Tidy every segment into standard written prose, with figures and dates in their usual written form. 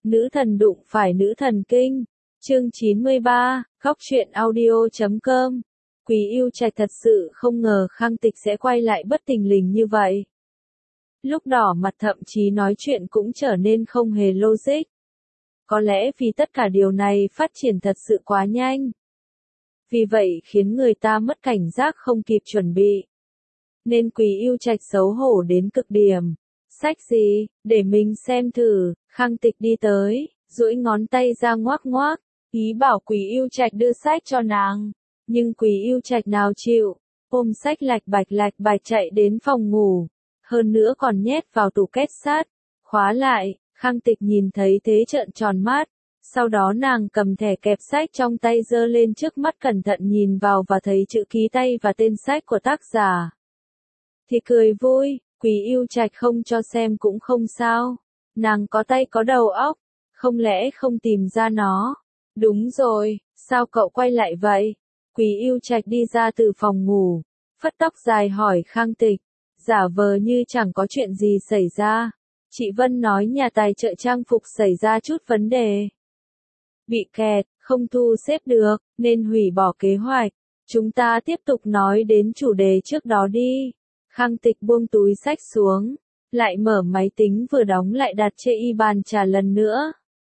Nữ thần đụng phải nữ thần kinh. Chương 93, Góc truyện audio.com. Quý Yêu Trạch thật sự không ngờ Khang Tịch sẽ quay lại bất thình lình như vậy. Lúc đỏ mặt thậm chí nói chuyện cũng trở nên không hề logic. Có lẽ vì tất cả điều này phát triển thật sự quá nhanh. Vì vậy khiến người ta mất cảnh giác không kịp chuẩn bị. Nên Quý Yêu Trạch xấu hổ đến cực điểm. Sách gì, để mình xem thử. Khang Tịch đi tới, duỗi ngón tay ra ngoác ngoác, ý bảo Quý Yêu Trạch đưa sách cho nàng. Nhưng Quý Yêu Trạch nào chịu, ôm sách lạch bạch chạy đến phòng ngủ. Hơn nữa còn nhét vào tủ két sắt, khóa lại. Khang Tịch nhìn thấy thế trợn tròn mắt. Sau đó nàng cầm thẻ kẹp sách trong tay giơ lên trước mắt cẩn thận nhìn vào và thấy chữ ký tay và tên sách của tác giả. Thì cười vui, Quý Yêu Trạch không cho xem cũng không sao. Nàng có tay có đầu óc, không lẽ không tìm ra nó? Đúng rồi, sao cậu quay lại vậy? Quý Yêu Trạch đi ra từ phòng ngủ, phất tóc dài hỏi Khang Tịch, giả vờ như chẳng có chuyện gì xảy ra. Chị Vân nói nhà tài trợ trang phục xảy ra chút vấn đề. Bị kẹt, không thu xếp được, nên hủy bỏ kế hoạch. Chúng ta tiếp tục nói đến chủ đề trước đó đi. Khang Tịch buông túi sách xuống, lại mở máy tính vừa đóng lại đặt trên y bàn trà lần nữa.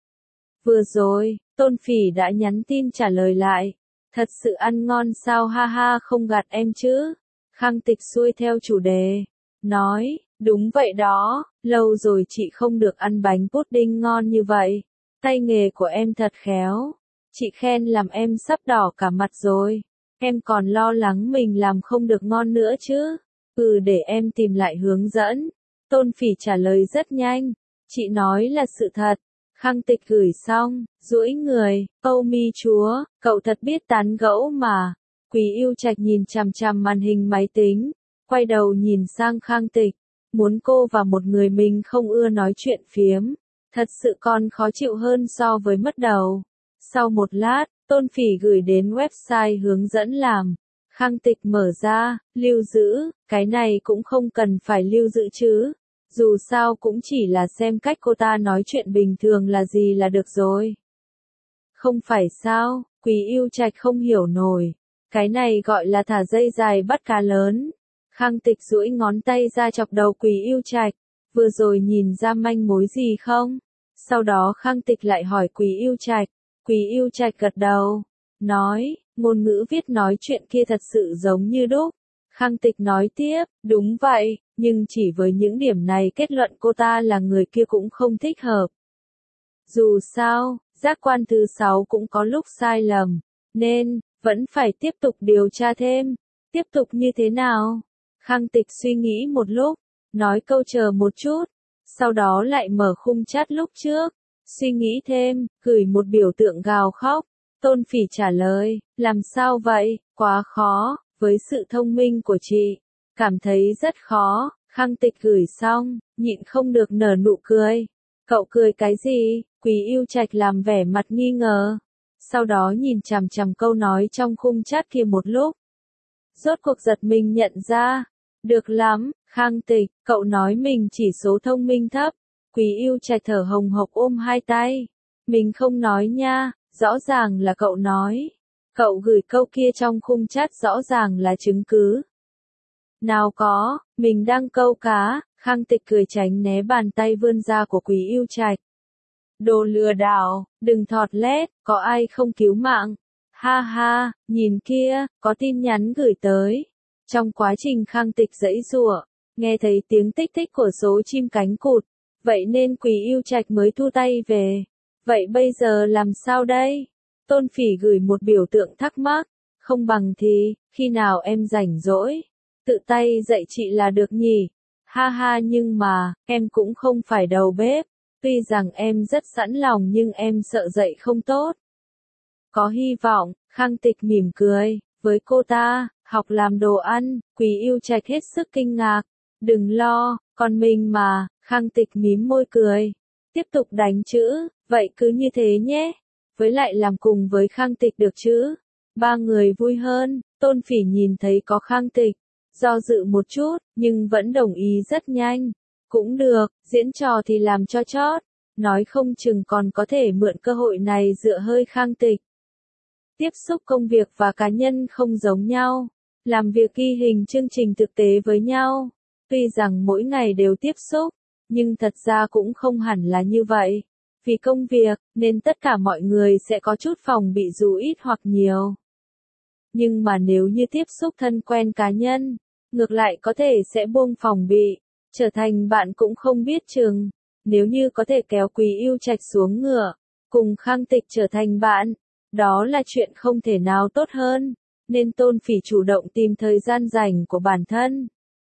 Vừa rồi, Tôn Phỉ đã nhắn tin trả lời lại. Thật sự ăn ngon sao ha ha không gạt em chứ. Khang Tịch xuôi theo chủ đề. Nói, đúng vậy đó, lâu rồi chị không được ăn bánh pudding ngon như vậy. Tay nghề của em thật khéo. Chị khen làm em sắp đỏ cả mặt rồi. Em còn lo lắng mình làm không được ngon nữa chứ. Để em tìm lại hướng dẫn. Tôn Phỉ trả lời rất nhanh. Chị nói là sự thật. Khang Tịch gửi xong, duỗi người, Âu mi chúa, cậu thật biết tán gẫu mà. Quý Yêu Trạch nhìn chằm chằm màn hình máy tính, quay đầu nhìn sang Khang Tịch, muốn cô và một người mình không ưa nói chuyện phiếm, thật sự còn khó chịu hơn so với mất đầu. Sau một lát, Tôn Phỉ gửi đến website hướng dẫn làm. Khang Tịch mở ra, lưu giữ, cái này cũng không cần phải lưu giữ chứ. Dù sao cũng chỉ là xem cách cô ta nói chuyện bình thường là gì là được rồi. Không phải sao, Quý Yêu Trạch không hiểu nổi. Cái này gọi là thả dây dài bắt cá lớn. Khang Tịch duỗi ngón tay ra chọc đầu Quý Yêu Trạch. Vừa rồi nhìn ra manh mối gì không? Sau đó Khang Tịch lại hỏi Quý Yêu Trạch. Quý Yêu Trạch gật đầu. Nói, ngôn ngữ viết nói chuyện kia thật sự giống như đúc. Khang Tịch nói tiếp, đúng vậy, nhưng chỉ với những điểm này kết luận cô ta là người kia cũng không thích hợp. Dù sao, giác quan thứ 6 cũng có lúc sai lầm, nên, vẫn phải tiếp tục điều tra thêm. Tiếp tục như thế nào? Khang Tịch suy nghĩ một lúc, nói câu chờ một chút, sau đó lại mở khung chat lúc trước. Suy nghĩ thêm, gửi một biểu tượng gào khóc. Tôn Phỉ trả lời, làm sao vậy, quá khó. Với sự thông minh của chị, cảm thấy rất khó. Khang Tịch gửi xong, nhịn không được nở nụ cười. Cậu cười cái gì? Quý Yêu Trạch làm vẻ mặt nghi ngờ. Sau đó nhìn chằm chằm câu nói trong khung chat kia một lúc. Rốt cuộc giật mình nhận ra. Được lắm, Khang Tịch, cậu nói mình chỉ số thông minh thấp. Quý Yêu Trạch thở hồng hộc ôm hai tay. Mình không nói nha, rõ ràng là cậu nói. Cậu gửi câu kia trong khung chat rõ ràng là chứng cứ. Nào có, mình đang câu cá. Khang Tịch cười tránh né bàn tay vươn ra của Quý Yêu Trạch. Đồ lừa đảo, đừng thọt lét, có ai không cứu mạng? Ha ha, nhìn kia, có tin nhắn gửi tới. Trong quá trình Khang Tịch giãy giụa, nghe thấy tiếng tích tích của số chim cánh cụt, vậy nên Quý Yêu Trạch mới thu tay về. Vậy bây giờ làm sao đây? Tôn Phỉ gửi một biểu tượng thắc mắc, không bằng thì, khi nào em rảnh rỗi, tự tay dạy chị là được nhỉ? Ha ha nhưng mà, em cũng không phải đầu bếp, tuy rằng em rất sẵn lòng nhưng em sợ dạy không tốt. Có hy vọng, Khang Tịch mỉm cười, với cô ta, học làm đồ ăn. Quý Yêu Trạch hết sức kinh ngạc, đừng lo, còn mình mà. Khang Tịch mím môi cười, tiếp tục đánh chữ, vậy cứ như thế nhé. Với lại làm cùng với Khang Tịch được chứ? Ba người vui hơn. Tôn Phỉ nhìn thấy có Khang Tịch, do dự một chút, nhưng vẫn đồng ý rất nhanh. Cũng được, diễn trò thì làm cho chót. nói không chừng còn có thể mượn cơ hội này dựa hơi Khang Tịch. Tiếp xúc công việc và cá nhân không giống nhau, làm việc ghi hình chương trình thực tế với nhau. Tuy rằng mỗi ngày đều tiếp xúc, nhưng thật ra cũng không hẳn là như vậy. Vì công việc, nên tất cả mọi người sẽ có chút phòng bị dù ít hoặc nhiều. Nhưng mà nếu như tiếp xúc thân quen cá nhân, ngược lại có thể sẽ buông phòng bị, trở thành bạn cũng không biết chừng. Nếu như có thể kéo Quý Yêu Trạch xuống ngựa, cùng Khang Tịch trở thành bạn, đó là chuyện không thể nào tốt hơn, nên Tôn Phỉ chủ động tìm thời gian rảnh của bản thân.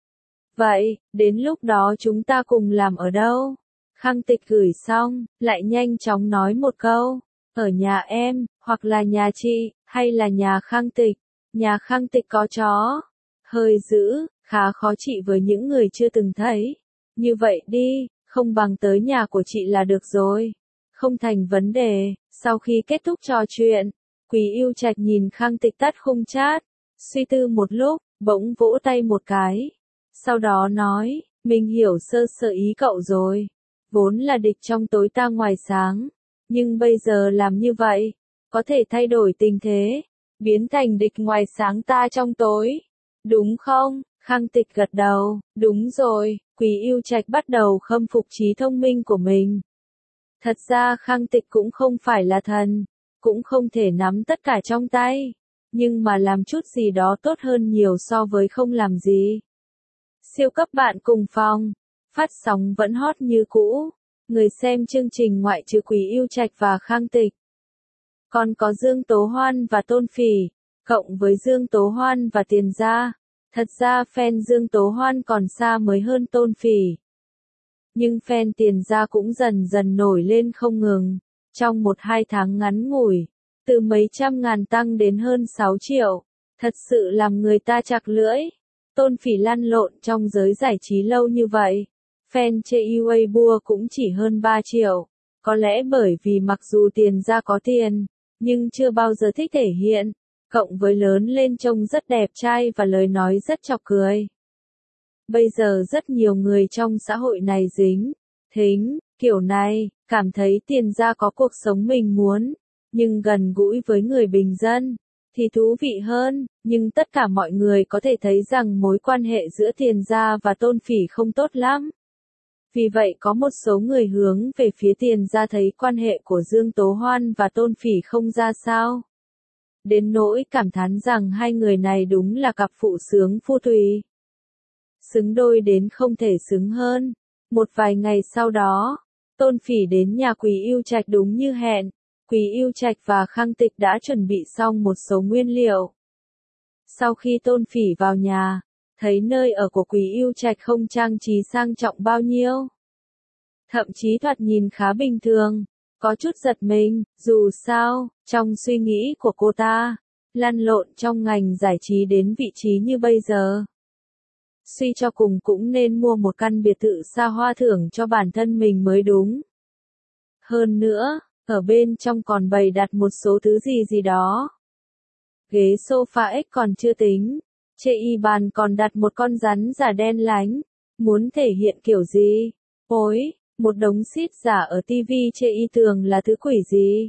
Vậy, đến lúc đó chúng ta cùng làm ở đâu? Khang Tịch gửi xong, lại nhanh chóng nói một câu, ở nhà em, hoặc là nhà chị, hay là nhà Khang Tịch. Nhà Khang Tịch có chó, hơi dữ, khá khó trị với những người chưa từng thấy. Như vậy đi, không bằng tới nhà của chị là được rồi. Không thành vấn đề. Sau khi kết thúc trò chuyện, Quý Yêu Trạch nhìn Khang Tịch tắt khung chat, suy tư một lúc, bỗng vỗ tay một cái. Sau đó nói, mình hiểu sơ sơ ý cậu rồi. Vốn là địch trong tối ta ngoài sáng, nhưng bây giờ làm như vậy, có thể thay đổi tình thế, biến thành địch ngoài sáng ta trong tối. Đúng không? Khang Tịch gật đầu, đúng rồi. Quý Yêu Trạch bắt đầu khâm phục trí thông minh của mình. Thật ra Khang Tịch cũng không phải là thần, cũng không thể nắm tất cả trong tay, nhưng mà làm chút gì đó tốt hơn nhiều so với không làm gì. Siêu cấp bạn cùng phòng, phát sóng vẫn hot như cũ, người xem chương trình ngoại trừ Quý Yêu Trạch và Khang Tịch. Còn có Dương Tố Hoan và Tôn Phỉ, cộng với Dương Tố Hoan và Tiền Gia. Thật ra fan Dương Tố Hoan còn xa mới hơn Tôn Phỉ. Nhưng fan Tiền Gia cũng dần dần nổi lên không ngừng. Trong 1-2 tháng ngắn ngủi, từ mấy trăm ngàn tăng đến hơn 6 triệu. Thật sự làm người ta chặt lưỡi. Tôn Phỉ lăn lộn trong giới giải trí lâu như vậy. Fan chê Weibo cũng chỉ hơn 3 triệu. Có lẽ bởi vì mặc dù Tiền Gia có tiền, nhưng chưa bao giờ thích thể hiện. Cộng với lớn lên trông rất đẹp trai và lời nói rất chọc cười. Bây giờ rất nhiều người trong xã hội này dính, thính, kiểu này, cảm thấy Tiền Gia có cuộc sống mình muốn, nhưng gần gũi với người bình dân, thì thú vị hơn, nhưng tất cả mọi người có thể thấy rằng mối quan hệ giữa Tiền Gia và Tôn Phỉ không tốt lắm. Vì vậy có một số người hướng về phía Tiền Gia thấy quan hệ của Dương Tố Hoan và Tôn Phỉ không ra sao. Đến nỗi cảm thán rằng hai người này đúng là cặp phụ sướng phu thủy. Xứng đôi đến không thể xứng hơn. Một vài ngày sau đó, Tôn Phỉ đến nhà Quý Yêu Trạch đúng như hẹn. Quý Yêu Trạch và Khang Tịch đã chuẩn bị xong một số nguyên liệu. Sau khi Tôn Phỉ vào nhà, thấy nơi ở của Quý Yêu Trạch không trang trí sang trọng bao nhiêu. Thậm chí thoạt nhìn khá bình thường. Có chút giật mình, dù sao, trong suy nghĩ của cô ta, lăn lộn trong ngành giải trí đến vị trí như bây giờ. Suy cho cùng cũng nên mua một căn biệt thự xa hoa thưởng cho bản thân mình mới đúng. Hơn nữa, ở bên trong còn bày đặt một số thứ gì gì đó. Ghế sofa X còn chưa tính, trên y bàn còn đặt một con rắn giả đen lánh. Muốn thể hiện kiểu gì? Ôi! Một đống xít giả ở TV chê y tường là thứ quỷ gì?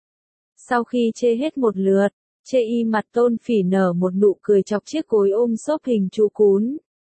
Sau khi chê hết một lượt, chê y mặt Tôn Phỉ nở một nụ cười chọc chiếc gối ôm xốp hình chú cún.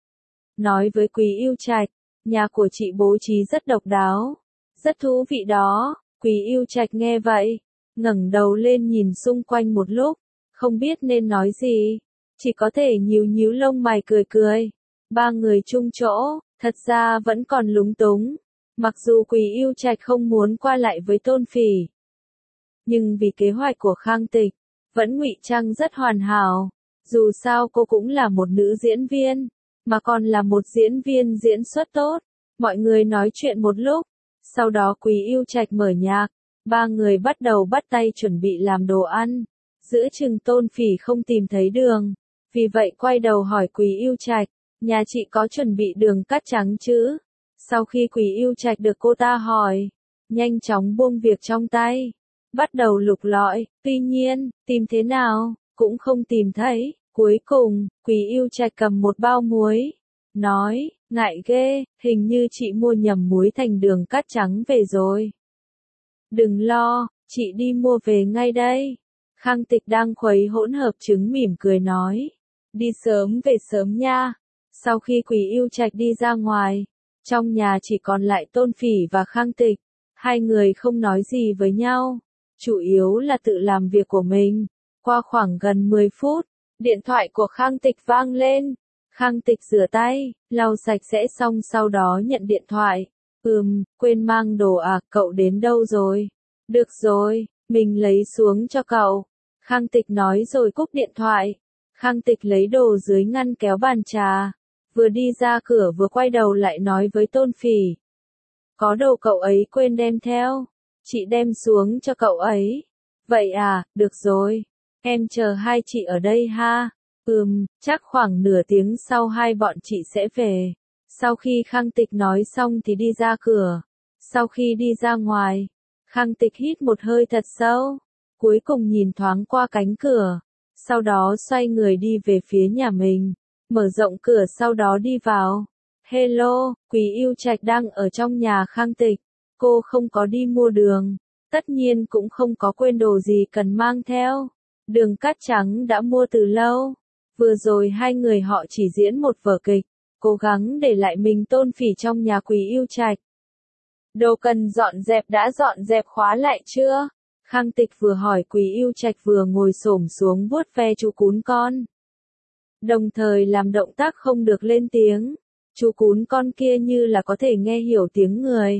Nói với Quý Yêu Trạch, nhà của chị bố trí rất độc đáo, rất thú vị đó. Quý Yêu Trạch nghe vậy, ngẩng đầu lên nhìn xung quanh một lúc, không biết nên nói gì, chỉ có thể nhíu nhíu lông mày cười cười. Ba người chung chỗ, thật ra vẫn còn lúng túng. Mặc dù Quý Yêu Trạch không muốn qua lại với Tôn Phỉ, nhưng vì kế hoạch của Khang Tịch, vẫn ngụy trang rất hoàn hảo. Dù sao cô cũng là một nữ diễn viên, mà còn là một diễn viên diễn xuất tốt. Mọi người nói chuyện một lúc, sau đó Quý Yêu Trạch mở nhạc, ba người bắt đầu bắt tay chuẩn bị làm đồ ăn. Giữa chừng Tôn Phỉ không tìm thấy đường, vì vậy quay đầu hỏi Quý Yêu Trạch, nhà chị có chuẩn bị đường cát trắng chứ? Sau khi Quý Yêu Trạch được cô ta hỏi, nhanh chóng buông việc trong tay, bắt đầu lục lọi, tuy nhiên, tìm thế nào, cũng không tìm thấy. Cuối cùng, Quý Yêu Trạch cầm một bao muối, nói, Ngại ghê, hình như chị mua nhầm muối thành đường cát trắng về rồi. Đừng lo, chị đi mua về ngay đây. Khang Tịch đang khuấy hỗn hợp trứng mỉm cười nói. Đi sớm về sớm nha. Sau khi Quý Yêu Trạch đi ra ngoài, trong nhà chỉ còn lại Tôn Phỉ và Khang Tịch. Hai người không nói gì với nhau, chủ yếu là tự làm việc của mình. Qua khoảng gần 10 phút, điện thoại của Khang Tịch vang lên. Khang Tịch rửa tay, lau sạch sẽ xong sau đó nhận điện thoại. Quên mang đồ à, cậu đến đâu rồi? Được rồi, mình lấy xuống cho cậu. Khang Tịch nói rồi cúp điện thoại. Khang Tịch lấy đồ dưới ngăn kéo bàn trà. Vừa đi ra cửa vừa quay đầu lại nói với Tôn Phỉ. Có đồ cậu ấy quên đem theo. Chị đem xuống cho cậu ấy. Vậy à, được rồi. Em chờ hai chị ở đây ha. Chắc khoảng nửa tiếng sau hai bọn chị sẽ về. Sau khi Khang Tịch nói xong thì đi ra cửa. Sau khi đi ra ngoài, Khang Tịch hít một hơi thật sâu. Cuối cùng nhìn thoáng qua cánh cửa. Sau đó xoay người đi về phía nhà mình. Mở rộng cửa sau đó đi vào. Hello, Quý Yêu Trạch đang ở trong nhà Khang Tịch. Cô không có đi mua đường. Tất nhiên cũng không có quên đồ gì cần mang theo. Đường cát trắng đã mua từ lâu. Vừa rồi hai người họ chỉ diễn một vở kịch, cố gắng để lại mình Tôn Phỉ trong nhà Quý Yêu Trạch. Đồ cần dọn dẹp đã dọn dẹp khóa lại chưa? Khang Tịch vừa hỏi Quý Yêu Trạch vừa ngồi xổm xuống vuốt ve chú cún con. Đồng thời làm động tác không được lên tiếng. Chú cún con kia như là có thể nghe hiểu tiếng người.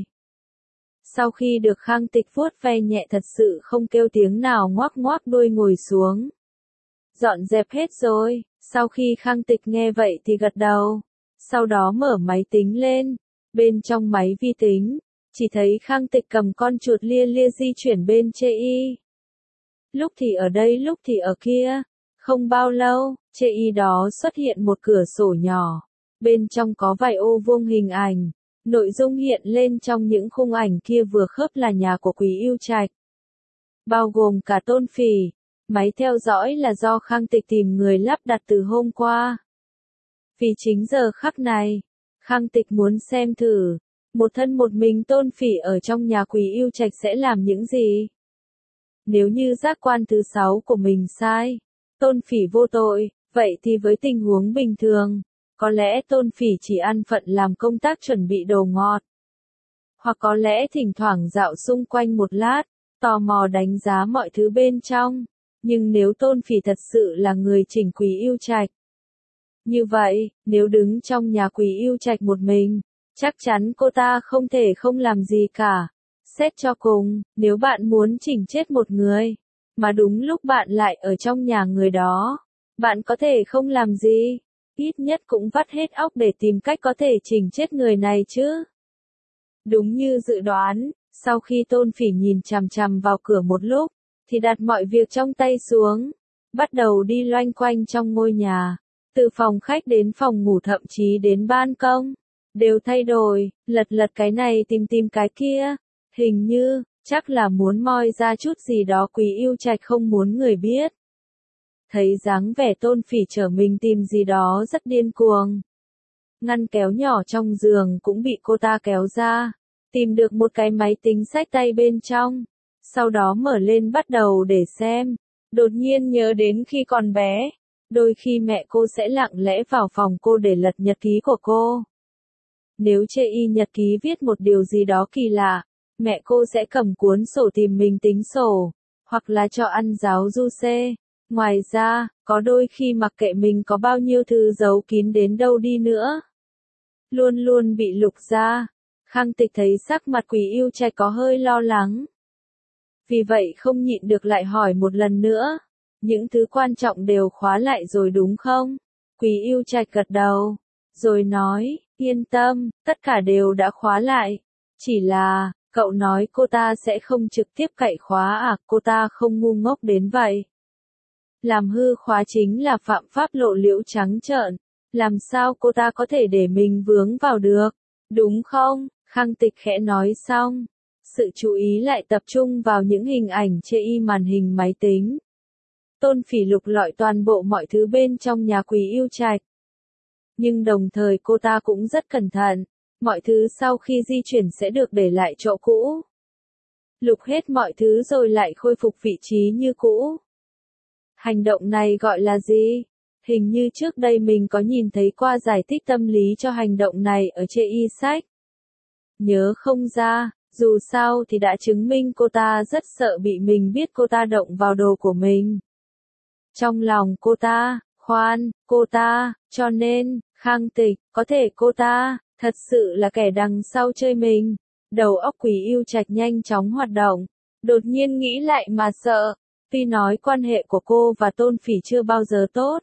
Sau khi được Khang Tịch vuốt ve nhẹ thật sự không kêu tiếng nào ngoác ngoác đuôi ngồi xuống. Dọn dẹp hết rồi. Sau khi Khang Tịch nghe vậy thì gật đầu. Sau đó mở máy tính lên. Bên trong máy vi tính, chỉ thấy Khang Tịch cầm con chuột lia lia di chuyển bên chê y. Lúc thì ở đây lúc thì ở kia. Không bao lâu, chê y đó xuất hiện một cửa sổ nhỏ. Bên trong có vài ô vuông hình ảnh. Nội dung hiện lên trong những khung ảnh kia vừa khớp là nhà của Quý Yêu Trạch. Bao gồm cả Tôn Phỉ. Máy theo dõi là do Khang Tịch tìm người lắp đặt từ hôm qua. Vì chính giờ khắc này, Khang Tịch muốn xem thử, một thân một mình Tôn Phỉ ở trong nhà Quý Yêu Trạch sẽ làm những gì. Nếu như giác quan thứ 6 của mình sai, Tôn Phỉ vô tội, vậy thì với tình huống bình thường, có lẽ Tôn Phỉ chỉ an phận làm công tác chuẩn bị đồ ngọt. Hoặc có lẽ thỉnh thoảng dạo xung quanh một lát, tò mò đánh giá mọi thứ bên trong. Nhưng nếu Tôn Phỉ thật sự là người chỉnh Quý Yêu Trạch, như vậy, nếu đứng trong nhà Quý Yêu Trạch một mình, chắc chắn cô ta không thể không làm gì cả. Xét cho cùng, nếu bạn muốn chỉnh chết một người, mà đúng lúc bạn lại ở trong nhà người đó, bạn có thể không làm gì, ít nhất cũng vắt hết óc để tìm cách có thể chỉnh chết người này chứ. Đúng như dự đoán, sau khi Tôn Phỉ nhìn chằm chằm vào cửa một lúc, thì đặt mọi việc trong tay xuống, bắt đầu đi loanh quanh trong ngôi nhà, từ phòng khách đến phòng ngủ thậm chí đến ban công, đều thay đổi, lật lật cái này tìm cái kia, hình như, chắc là muốn moi ra chút gì đó Quý Yêu Trạch không muốn người biết. Thấy dáng vẻ Tôn Phỉ trở mình tìm gì đó rất điên cuồng. Ngăn kéo nhỏ trong giường cũng bị cô ta kéo ra, tìm được một cái máy tính xách tay bên trong. Sau đó mở lên bắt đầu để xem. Đột nhiên nhớ đến khi còn bé, đôi khi mẹ cô sẽ lặng lẽ vào phòng cô để lật nhật ký của cô. Nếu chê y nhật ký viết một điều gì đó kỳ lạ, mẹ cô sẽ cầm cuốn sổ tìm mình tính sổ, hoặc là cho ăn giáo du xê. Ngoài ra, có đôi khi mặc kệ mình có bao nhiêu thứ giấu kín đến đâu đi nữa, luôn luôn bị lục ra. Khang Tịch thấy sắc mặt Quý Yêu Trạch có hơi lo lắng. Vì vậy không nhịn được lại hỏi một lần nữa. Những thứ quan trọng đều khóa lại rồi đúng không? Quý Yêu Trạch gật đầu. Rồi nói, yên tâm, tất cả đều đã khóa lại. Chỉ là, cậu nói cô ta sẽ không trực tiếp cậy khóa à, cô ta không ngu ngốc đến vậy. Làm hư khóa chính là phạm pháp lộ liễu trắng trợn. Làm sao cô ta có thể để mình vướng vào được? Đúng không? Khang Tịch khẽ nói xong. Sự chú ý lại tập trung vào những hình ảnh chê y màn hình máy tính. Tôn Phỉ lục lọi toàn bộ mọi thứ bên trong nhà Quý Yêu Trạch. Nhưng đồng thời cô ta cũng rất cẩn thận, mọi thứ sau khi di chuyển sẽ được để lại chỗ cũ. Lục hết mọi thứ rồi lại khôi phục vị trí như cũ. Hành động này gọi là gì? Hình như trước đây mình có nhìn thấy qua giải thích tâm lý cho hành động này ở trên y sách. Nhớ không ra, dù sao thì đã chứng minh cô ta rất sợ bị mình biết cô ta động vào đồ của mình. Trong lòng cô ta, cho nên, Khang Tịch, có thể cô ta, thật sự là kẻ đằng sau chơi mình. Đầu óc Quý Yêu Trạch nhanh chóng hoạt động, đột nhiên nghĩ lại mà sợ. Tuy nói quan hệ của cô và Tôn Phỉ chưa bao giờ tốt,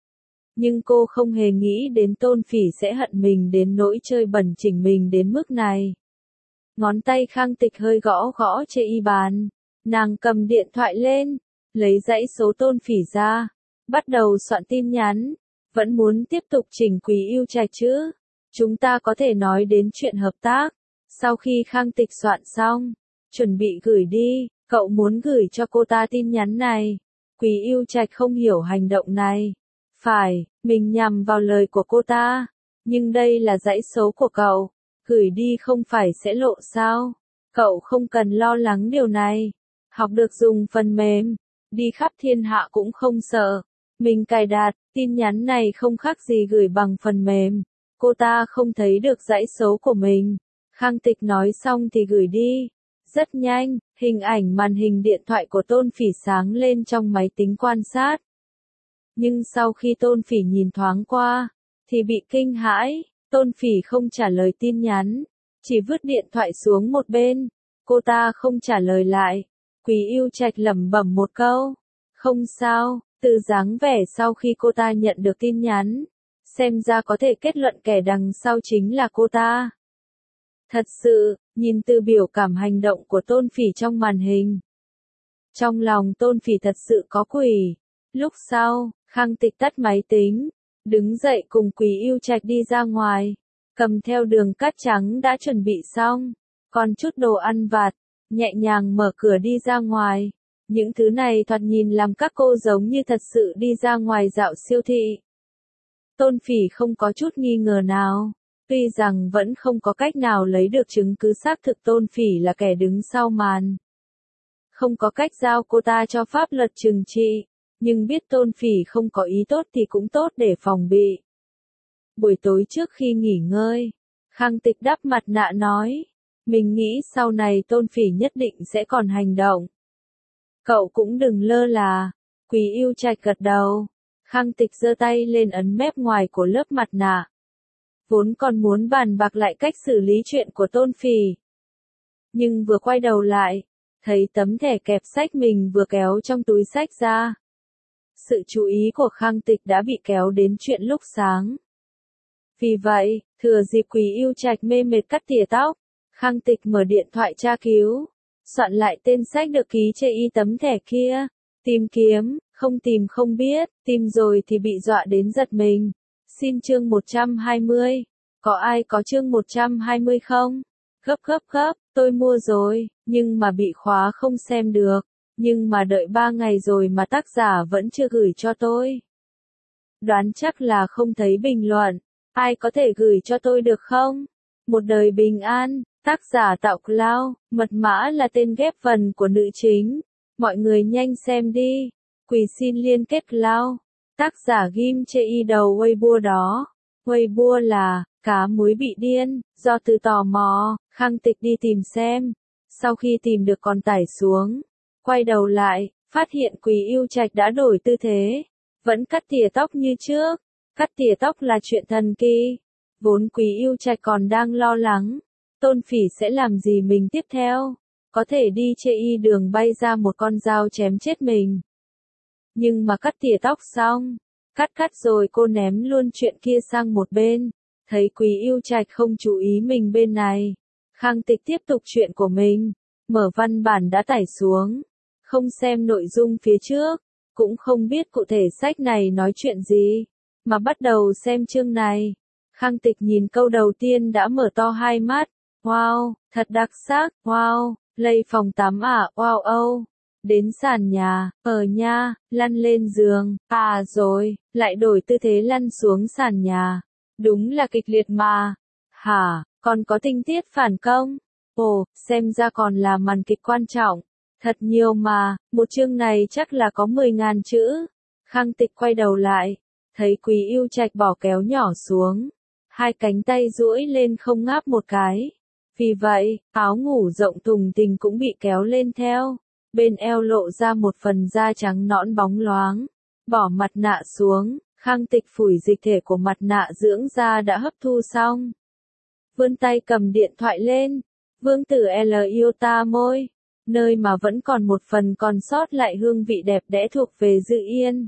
nhưng cô không hề nghĩ đến Tôn Phỉ sẽ hận mình đến nỗi chơi bẩn chỉnh mình đến mức này. Ngón tay Khang Tịch hơi gõ gõ trên y bàn, nàng cầm điện thoại lên, lấy dãy số Tôn Phỉ ra, bắt đầu soạn tin nhắn. Vẫn muốn tiếp tục chỉnh Quý Yêu Trạch chứ? Chúng ta có thể nói đến chuyện hợp tác. Sau khi Khang Tịch soạn xong, chuẩn bị gửi đi, cậu muốn gửi cho cô ta tin nhắn này. Quý Yêu Trạch không hiểu hành động này. Phải, mình nhằm vào lời của cô ta. Nhưng đây là dãy số của cậu. Gửi đi không phải sẽ lộ sao? Cậu không cần lo lắng điều này. Học được dùng phần mềm. Đi khắp thiên hạ cũng không sợ. Mình cài đặt, tin nhắn này không khác gì gửi bằng phần mềm. Cô ta không thấy được dãy số của mình. Khang Tịch nói xong thì gửi đi. Rất nhanh, hình ảnh màn hình điện thoại của Tôn Phỉ sáng lên trong máy tính quan sát. Nhưng sau khi Tôn Phỉ nhìn thoáng qua, thì bị kinh hãi. Tôn Phỉ không trả lời tin nhắn, chỉ vứt điện thoại xuống một bên. Cô ta không trả lời lại. Quý Yêu Trạch lẩm bẩm một câu. Không sao, từ dáng vẻ sau khi cô ta nhận được tin nhắn, xem ra có thể kết luận kẻ đằng sau chính là cô ta. Thật sự, nhìn từ biểu cảm hành động của Tôn Phỉ trong màn hình. Trong lòng Tôn Phỉ thật sự có quỷ. Lúc sau, Khang Tịch tắt máy tính, đứng dậy cùng Quý Yêu Trạch đi ra ngoài, cầm theo đường cát trắng đã chuẩn bị xong, còn chút đồ ăn vặt, nhẹ nhàng mở cửa đi ra ngoài. Những thứ này thoạt nhìn làm các cô giống như thật sự đi ra ngoài dạo siêu thị. Tôn Phỉ không có chút nghi ngờ nào. Tuy rằng vẫn không có cách nào lấy được chứng cứ xác thực Tôn Phỉ là kẻ đứng sau màn. Không có cách giao cô ta cho pháp luật trừng trị. Nhưng biết Tôn Phỉ không có ý tốt thì cũng tốt để phòng bị. Buổi tối trước khi nghỉ ngơi, Khang Tịch đắp mặt nạ nói. Mình nghĩ sau này Tôn Phỉ nhất định sẽ còn hành động. Cậu cũng đừng lơ là. Quý Yêu Trạch gật đầu. Khang Tịch giơ tay lên ấn mép ngoài của lớp mặt nạ. Vốn còn muốn bàn bạc lại cách xử lý chuyện của Tôn Phỉ. Nhưng vừa quay đầu lại, thấy tấm thẻ kẹp sách mình vừa kéo trong túi sách ra. Sự chú ý của Khang Tịch đã bị kéo đến chuyện lúc sáng. Vì vậy, thừa dịp Quý Yêu Trạch mê mệt cắt tỉa tóc, Khang Tịch mở điện thoại tra cứu, soạn lại tên sách được ký trên y tấm thẻ kia. Tìm kiếm, không tìm không biết, tìm rồi thì bị dọa đến giật mình. Xin chương 120. Có ai có chương 120 không? Gấp, tôi mua rồi, nhưng mà bị khóa không xem được. Nhưng mà đợi 3 ngày rồi mà tác giả vẫn chưa gửi cho tôi. Đoán chắc là không thấy bình luận. Ai có thể gửi cho tôi được không? Một đời bình an, tác giả Tạo Cloud, mật mã là tên ghép vần của nữ chính. Mọi người nhanh xem đi. Quỳ xin liên kết Cloud. Tác giả ghim chê y đầu Weibo đó. Weibo là, cá muối bị điên, do từ tò mò, Khang Tịch đi tìm xem. Sau khi tìm được còn tải xuống. Quay đầu lại, phát hiện Quý Yêu Trạch đã đổi tư thế. Vẫn cắt tỉa tóc như trước. Cắt tỉa tóc là chuyện thần kỳ. Vốn Quý Yêu Trạch còn đang lo lắng. Tôn Phỉ sẽ làm gì mình tiếp theo? Có thể đi chê y đường bay ra một con dao chém chết mình. Nhưng mà cắt tỉa tóc xong. Cắt rồi cô ném luôn chuyện kia sang một bên. Thấy Quý Yêu Trạch không chú ý mình bên này. Khang Tịch tiếp tục chuyện của mình. Mở văn bản đã tải xuống. Không xem nội dung phía trước. Cũng không biết cụ thể sách này nói chuyện gì. Mà bắt đầu xem chương này. Khang Tịch nhìn câu đầu tiên đã mở to hai mắt. Wow, thật đặc sắc, wow, lây phòng tắm à, wow. Đến sàn nhà, nha, lăn lên giường, rồi, lại đổi tư thế lăn xuống sàn nhà. Đúng là kịch liệt mà. Hả, còn có tình tiết phản công? Ồ, xem ra còn là màn kịch quan trọng. Thật nhiều mà, một chương này chắc là có 10.000 chữ. Khang Tịch quay đầu lại, thấy Quý Yêu Trạch bỏ kéo nhỏ xuống. Hai cánh tay duỗi lên không ngáp một cái. Vì vậy, áo ngủ rộng thùng thình cũng bị kéo lên theo. Bên eo lộ ra một phần da trắng nõn bóng loáng. Bỏ mặt nạ xuống, Khang Tịch phủi dịch thể của mặt nạ dưỡng da đã hấp thu xong. Vươn tay cầm điện thoại lên. Vương tử L yêu ta môi. Nơi mà vẫn còn một phần còn sót lại hương vị đẹp đẽ thuộc về Dự Yên.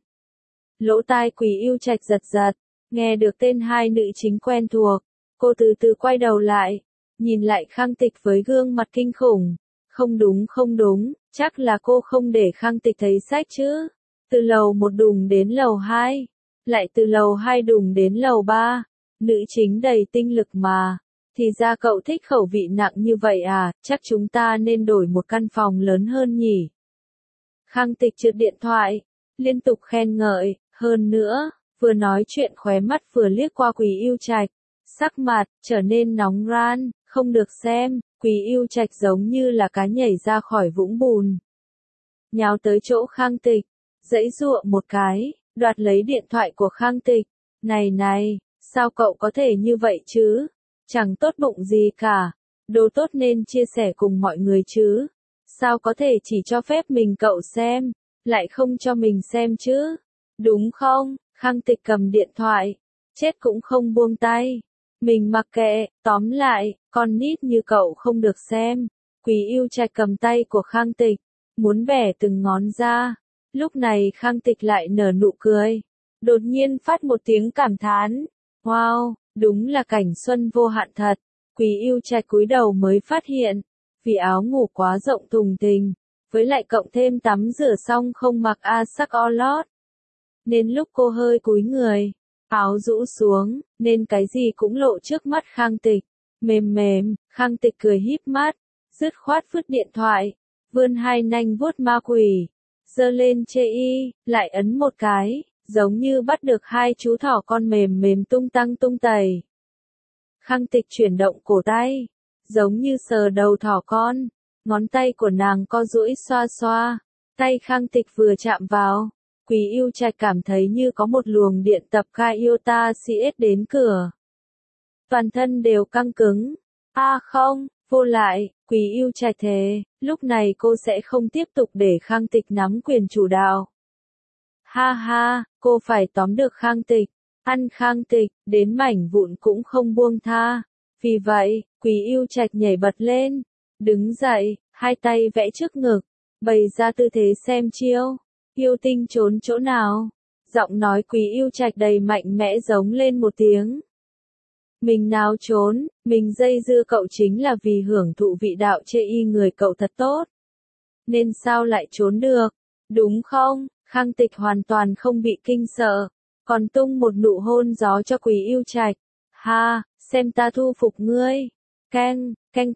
Lỗ tai Quý Yêu Trạch giật giật, nghe được tên hai nữ chính quen thuộc. Cô từ từ quay đầu lại, nhìn lại Khang Tịch với gương mặt kinh khủng. Không đúng, chắc là cô không để Khang Tịch thấy sách chứ. Từ lầu 1 đùng đến lầu 2, lại từ lầu 2 đùng đến lầu 3. Nữ chính đầy tinh lực mà. Thì ra cậu thích khẩu vị nặng như vậy à, chắc chúng ta nên đổi một căn phòng lớn hơn nhỉ. Khang Tịch trượt điện thoại, liên tục khen ngợi, hơn nữa, vừa nói chuyện khóe mắt vừa liếc qua Quý Yêu Trạch. Sắc mặt, trở nên nóng ran, không được xem, Quý Yêu Trạch giống như là cá nhảy ra khỏi vũng bùn. Nhào tới chỗ Khang Tịch, giãy giụa một cái, đoạt lấy điện thoại của Khang Tịch. Này, sao cậu có thể như vậy chứ? Chẳng tốt bụng gì cả. Đồ tốt nên chia sẻ cùng mọi người chứ. Sao có thể chỉ cho phép mình cậu xem, lại không cho mình xem chứ? Đúng không? Khang Tịch cầm điện thoại, chết cũng không buông tay. Mình mặc kệ, tóm lại, con nít như cậu không được xem. Quý Yêu Trạch cầm tay của Khang Tịch, muốn bẻ từng ngón ra. Lúc này Khang Tịch lại nở nụ cười. Đột nhiên phát một tiếng cảm thán. Wow, đúng là cảnh xuân vô hạn thật. Quý Yêu Trạch cúi đầu mới phát hiện, vì áo ngủ quá rộng thùng thình, với lại cộng thêm tắm rửa xong không mặc sắc o lót. Nên lúc cô hơi cúi người, áo rũ xuống, nên cái gì cũng lộ trước mắt Khang Tịch. Mềm, Khang Tịch cười híp mắt, dứt khoát vứt điện thoại, vươn hai nanh vuốt ma quỷ, giơ lên chê y, lại ấn một cái, giống như bắt được hai chú thỏ con mềm tung tăng tung tẩy. Khang Tịch chuyển động cổ tay, giống như sờ đầu thỏ con, ngón tay của nàng co duỗi xoa xoa, tay Khang Tịch vừa chạm vào, Quý Yêu Trạch cảm thấy như có một luồng điện tập Iota CS đến cửa. Toàn thân đều căng cứng. Không, vô lại, Quý Yêu Trạch thề, lúc này cô sẽ không tiếp tục để Khang Tịch nắm quyền chủ đạo. Ha, cô phải tóm được Khang Tịch, ăn Khang Tịch, đến mảnh vụn cũng không buông tha. Vì vậy, Quý Yêu Trạch nhảy bật lên, đứng dậy, hai tay vẽ trước ngực, bày ra tư thế xem chiêu. Yêu tinh trốn chỗ nào? Giọng nói Quý Yêu Trạch đầy mạnh mẽ giống lên một tiếng. Mình nào trốn, mình dây dưa cậu chính là vì hưởng thụ vị đạo chê y người cậu thật tốt. Nên sao lại trốn được? Đúng không? Khang Tịch hoàn toàn không bị kinh sợ, còn tung một nụ hôn gió cho Quý Yêu Trạch. Ha, xem ta thu phục ngươi. Canh,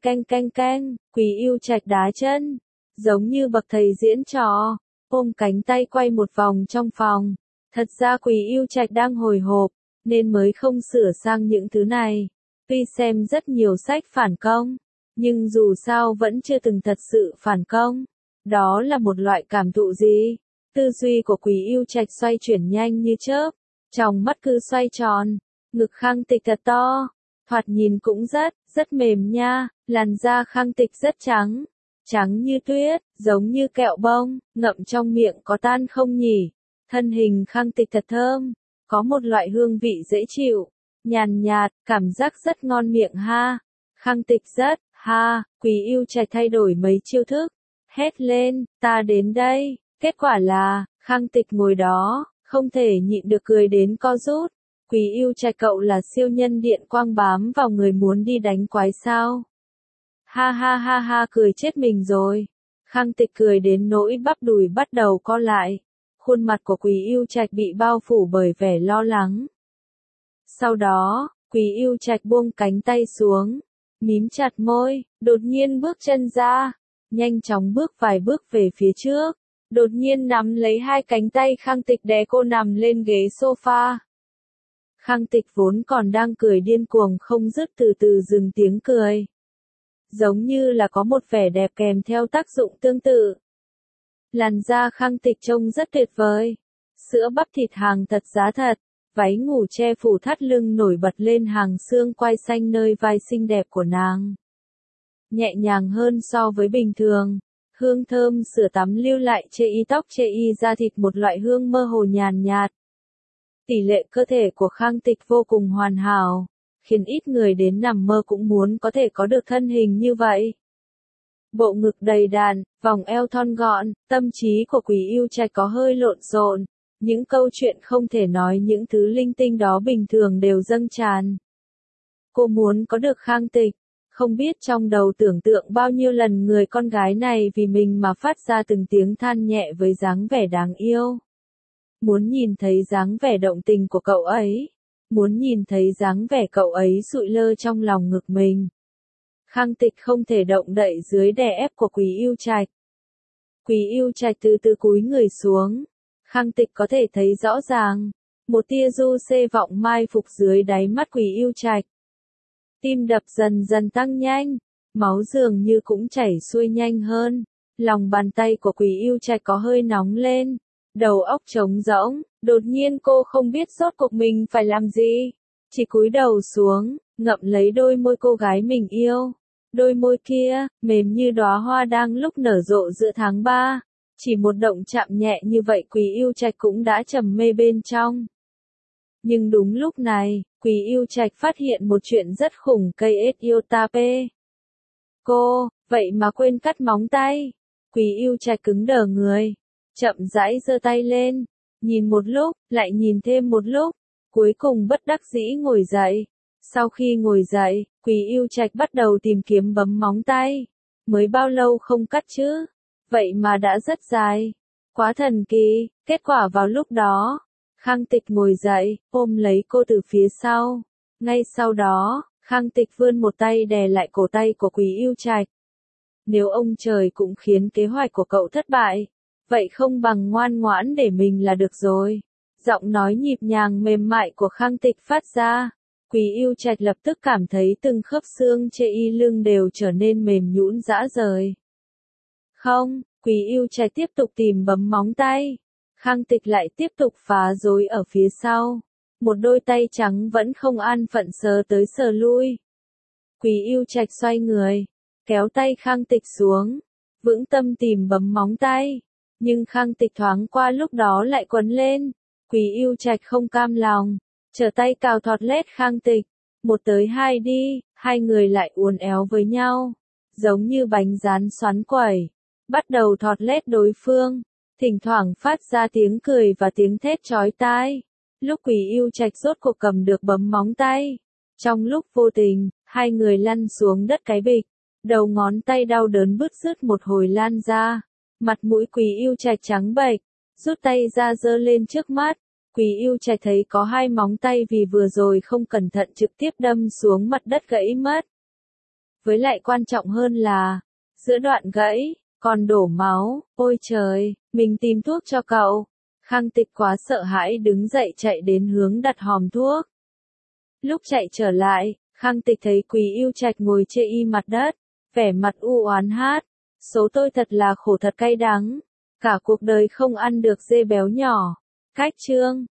Quý Yêu Trạch đá chân, giống như bậc thầy diễn trò, ôm cánh tay quay một vòng trong phòng. Thật ra Quý Yêu Trạch đang hồi hộp, nên mới không sửa sang những thứ này. Tuy xem rất nhiều sách phản công, nhưng dù sao vẫn chưa từng thật sự phản công. Đó là một loại cảm thụ gì? Tư duy của Quý Yêu Trạch xoay chuyển nhanh như chớp, trong mắt cứ xoay tròn, ngực Khang Tịch thật to, thoạt nhìn cũng rất mềm nha, làn da Khang Tịch rất trắng, trắng như tuyết, giống như kẹo bông, ngậm trong miệng có tan không nhỉ? Thân hình Khang Tịch thật thơm, có một loại hương vị dễ chịu, nhàn nhạt, cảm giác rất ngon miệng ha. Khang Tịch Quý Yêu Trạch thay đổi mấy chiêu thức, hét lên, ta đến đây. Kết quả là, Khang Tịch ngồi đó, không thể nhịn được cười đến co rút. Quý Yêu Trạch cậu là siêu nhân điện quang bám vào người muốn đi đánh quái sao? Ha, cười chết mình rồi. Khang Tịch cười đến nỗi bắp đùi bắt đầu co lại. Khuôn mặt của Quý Yêu Trạch bị bao phủ bởi vẻ lo lắng. Sau đó, Quý Yêu Trạch buông cánh tay xuống, mím chặt môi, đột nhiên bước chân ra, nhanh chóng bước vài bước về phía trước. Đột nhiên nắm lấy hai cánh tay Khang Tịch đè cô nằm lên ghế sofa. Khang Tịch vốn còn đang cười điên cuồng không dứt từ từ dừng tiếng cười. Giống như là có một vẻ đẹp kèm theo tác dụng tương tự. Làn da Khang Tịch trông rất tuyệt vời. Sữa bắp thịt hàng thật giá thật, váy ngủ che phủ thắt lưng nổi bật lên hàng xương quai xanh nơi vai xinh đẹp của nàng. Nhẹ nhàng hơn so với bình thường, hương thơm sữa tắm lưu lại chê y tóc chê y da thịt một loại hương mơ hồ nhàn nhạt. Tỷ lệ cơ thể của Khang Tịch vô cùng hoàn hảo, khiến ít người đến nằm mơ cũng muốn có thể có được thân hình như vậy. Bộ ngực đầy đặn, vòng eo thon gọn, tâm trí của Quý Yêu Trạch có hơi lộn xộn, những câu chuyện không thể nói những thứ linh tinh đó bình thường đều dâng tràn. Cô muốn có được Khang Tịch, không biết trong đầu tưởng tượng bao nhiêu lần người con gái này vì mình mà phát ra từng tiếng than nhẹ với dáng vẻ đáng yêu. Muốn nhìn thấy dáng vẻ động tình của cậu ấy, muốn nhìn thấy dáng vẻ cậu ấy sụi lơ trong lòng ngực mình. Khang Tịch không thể động đậy dưới đè ép của Quý Yêu Trạch. Quý Yêu Trạch từ từ cúi người xuống. Khang Tịch có thể thấy rõ ràng, một tia du xê vọng mai phục dưới đáy mắt Quý Yêu Trạch. Tim đập dần dần tăng nhanh, máu dường như cũng chảy xuôi nhanh hơn. Lòng bàn tay của Quý Yêu Trạch có hơi nóng lên, đầu óc trống rỗng, đột nhiên cô không biết rốt cuộc mình phải làm gì. Chỉ cúi đầu xuống, ngậm lấy đôi môi cô gái mình yêu. Đôi môi kia, mềm như đóa hoa đang lúc nở rộ giữa tháng 3. Chỉ một động chạm nhẹ như vậy Quý Yêu Trạch cũng đã trầm mê bên trong. Nhưng đúng lúc này, Quý Yêu Trạch phát hiện một chuyện rất khủng cây Etiotape. Cô, vậy mà quên cắt móng tay. Quý Yêu Trạch cứng đờ người, chậm rãi giơ tay lên, nhìn một lúc, lại nhìn thêm một lúc, cuối cùng bất đắc dĩ ngồi dậy. Sau khi ngồi dậy, Quý Yêu Trạch bắt đầu tìm kiếm bấm móng tay. Mới bao lâu không cắt chứ? Vậy mà đã rất dài. Quá thần kỳ, kết quả vào lúc đó. Khang Tịch ngồi dậy, ôm lấy cô từ phía sau. Ngay sau đó, Khang Tịch vươn một tay đè lại cổ tay của Quý Yêu Trạch. Nếu ông trời cũng khiến kế hoạch của cậu thất bại, vậy không bằng ngoan ngoãn để mình là được rồi. Giọng nói nhịp nhàng mềm mại của Khang Tịch phát ra. Quý Yêu Trạch lập tức cảm thấy từng khớp xương chê y lưng đều trở nên mềm nhũn rã rời. Không, Quý Yêu Trạch tiếp tục tìm bấm móng tay. Khang Tịch lại tiếp tục phá rối ở phía sau. Một đôi tay trắng vẫn không an phận sờ tới sờ lui. Quý Yêu Trạch xoay người, kéo tay Khang Tịch xuống, vững tâm tìm bấm móng tay. Nhưng Khang Tịch thoáng qua lúc đó lại quấn lên. Quý Yêu Trạch không cam lòng, trở tay cào thọt lết Khang Tịch. Một tới hai đi, hai người lại uốn éo với nhau, giống như bánh rán xoắn quẩy, bắt đầu thọt lết đối phương, thỉnh thoảng phát ra tiếng cười và tiếng thét chói tai. Lúc Quý Yêu Trạch rốt cuộc cầm được bấm móng tay, trong lúc vô tình, hai người lăn xuống đất cái bịch, đầu ngón tay đau đớn bứt rứt một hồi lan ra, mặt mũi Quý Yêu Trạch trắng bệch, rút tay ra giơ lên trước mắt. Quý Yêu Trạch thấy có hai móng tay vì vừa rồi không cẩn thận trực tiếp đâm xuống mặt đất gãy mất. Với lại quan trọng hơn là, giữa đoạn gãy, còn đổ máu, ôi trời, mình tìm thuốc cho cậu. Khang Tịch quá sợ hãi đứng dậy chạy đến hướng đặt hòm thuốc. Lúc chạy trở lại, Khang Tịch thấy Quý Yêu Trạch ngồi chê y mặt đất, vẻ mặt u oán hát. Số tôi thật là khổ thật cay đắng, cả cuộc đời không ăn được dê béo nhỏ. Cách chương